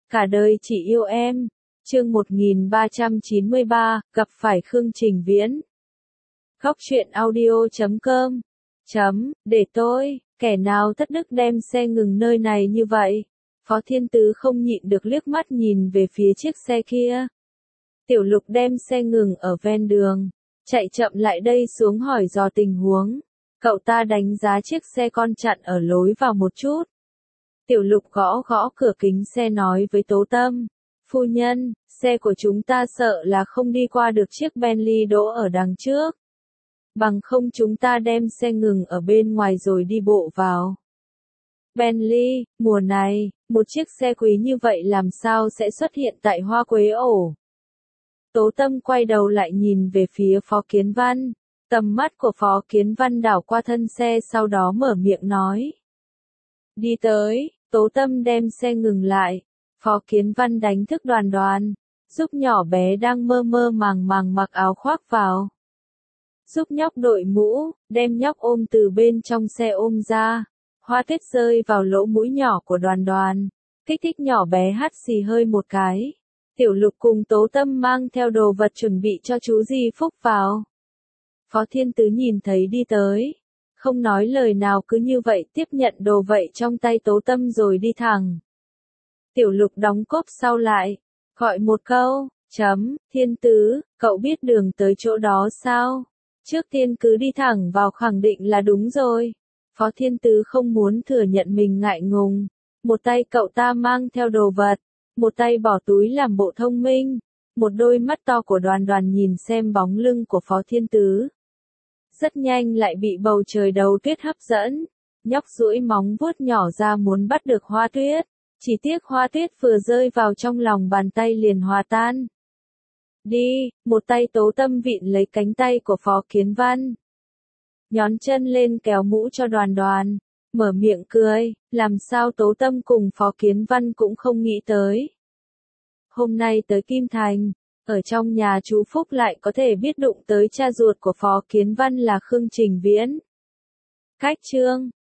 Cả đời chỉ yêu em. Chương 1393, gặp phải Khương Trình Viễn. Góc truyện audio.com. Để tôi, kẻ nào thất đức đem xe ngừng nơi này như vậy? Phó Thiên Tứ không nhịn được liếc mắt nhìn về phía chiếc xe kia. Tiểu Lục đem xe ngừng ở ven đường, chạy chậm lại đây xuống hỏi dò tình huống. Cậu ta đánh giá chiếc xe con chặn ở lối vào một chút. Tiểu Lục gõ gõ cửa kính xe nói với Tố Tâm, phu nhân, xe của chúng ta sợ là không đi qua được chiếc Bentley đỗ ở đằng trước. Bằng không chúng ta đem xe ngừng ở bên ngoài rồi đi bộ vào. Bentley, mùa này, một chiếc xe quý như vậy làm sao sẽ xuất hiện tại Hoa Quế ổ? Tố Tâm quay đầu lại nhìn về phía Phó Kiến Văn. Tầm mắt của Phó Kiến Văn đảo qua thân xe sau đó mở miệng nói. Đi tới, Tố Tâm đem xe ngừng lại. Phó Kiến Văn đánh thức Đoàn Đoàn, giúp nhỏ bé đang mơ mơ màng màng mặc áo khoác vào. Giúp nhóc đội mũ, đem nhóc ôm từ bên trong xe ôm ra. Hoa tuyết rơi vào lỗ mũi nhỏ của Đoàn Đoàn, kích thích nhỏ bé hắt xì hơi một cái. Tiểu Lục cùng Tố Tâm mang theo đồ vật chuẩn bị cho chú Di Phúc vào. Phó Thiên Tứ nhìn thấy đi tới, không nói lời nào cứ như vậy tiếp nhận đồ vậy trong tay Tố Tâm rồi đi thẳng. Tiểu Lục đóng cốp sau lại, gọi một câu, Thiên Tứ, cậu biết đường tới chỗ đó sao? Trước tiên cứ đi thẳng vào khẳng định là đúng rồi. Phó Thiên Tứ không muốn thừa nhận mình ngại ngùng. Một tay cậu ta mang theo đồ vật, một tay bỏ túi làm bộ thông minh. Một đôi mắt to của Đoàn Đoàn nhìn xem bóng lưng của Phó Thiên Tứ. Rất nhanh lại bị bầu trời đầu tuyết hấp dẫn. Nhóc duỗi móng vuốt nhỏ ra muốn bắt được hoa tuyết. Chỉ tiếc hoa tuyết vừa rơi vào trong lòng bàn tay liền hòa tan. Đi, một tay Tố Tâm vịn lấy cánh tay của Phó Kiến Văn. Nhón chân lên kéo mũ cho Đoàn Đoàn, mở miệng cười, làm sao Tố Tâm cùng Phó Kiến Văn cũng không nghĩ tới. Hôm nay tới Kim Thành, ở trong nhà chú Phúc lại có thể biết đụng tới cha ruột của Phó Kiến Văn là Khương Trình Viễn. Cách chương